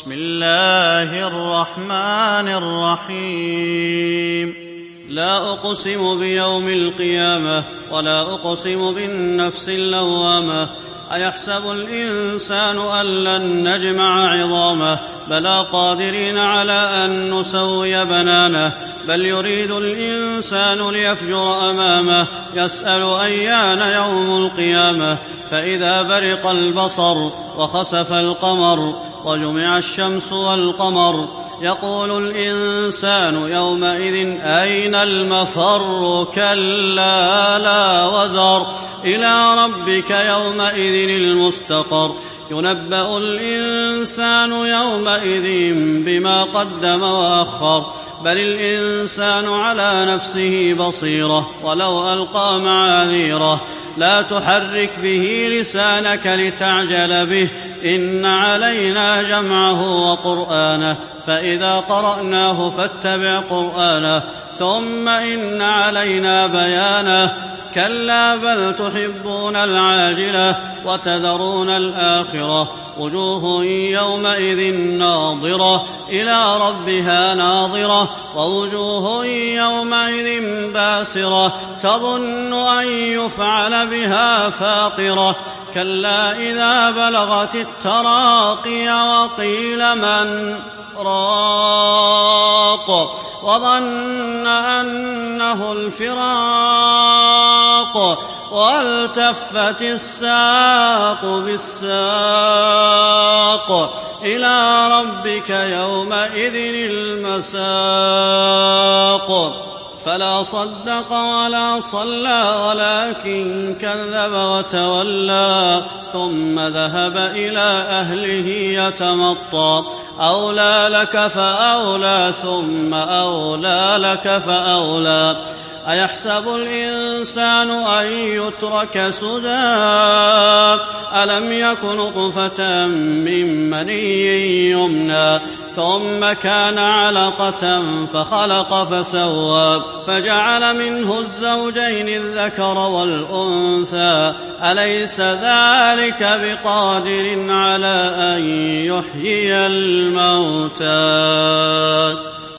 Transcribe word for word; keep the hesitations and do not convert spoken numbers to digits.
بسم الله الرحمن الرحيم لا أقسم بيوم القيامة ولا أقسم بالنفس اللوامة أيحسب الإنسان أن لن نجمع عظامه بلى قادرين على أن نسوي بنانه بل يريد الإنسان ليفجر أمامه يسأل أيان يوم القيامة فإذا برق البصر وخسف القمر وجمع الشمس والقمر يقول الإنسان يومئذ أين المفر كلا لا وزر إلى ربك يومئذ المستقر ينبأ الإنسان يومئذ بما قدم وأخر بل الإنسان على نفسه بصيرة ولو ألقى معاذيره لا تحرك به لسانك لتعجل به إن علينا جمعه وقرآنه فإذا قرأناه فاتبع قرآنه ثم إن علينا بيانه كلا بل تحبون العاجلة وتذرون الآخرة وجوه يومئذ ناظرة إلى ربها ناظرة ووجوه يومئذ باسرة تظن أن يفعل بها فاقرة كلا إذا بلغت التراقي وقيل من راق وظن أنه الفراق والتفت الساق بالساق إلى ربك يومئذ المساق فلا صدق ولا صلى ولكن كذب وتولى ثم ذهب إلى أهله يتمطى أولى لك فأولى ثم أولى لك فأولى أيحسب الإنسان أن يترك سدى ألم يك نطفة من مني يمنى ثم كان علقة فخلق فسوى فجعل منه الزوجين الذكر والأنثى أليس ذلك بقادر على أن يحيي الموتى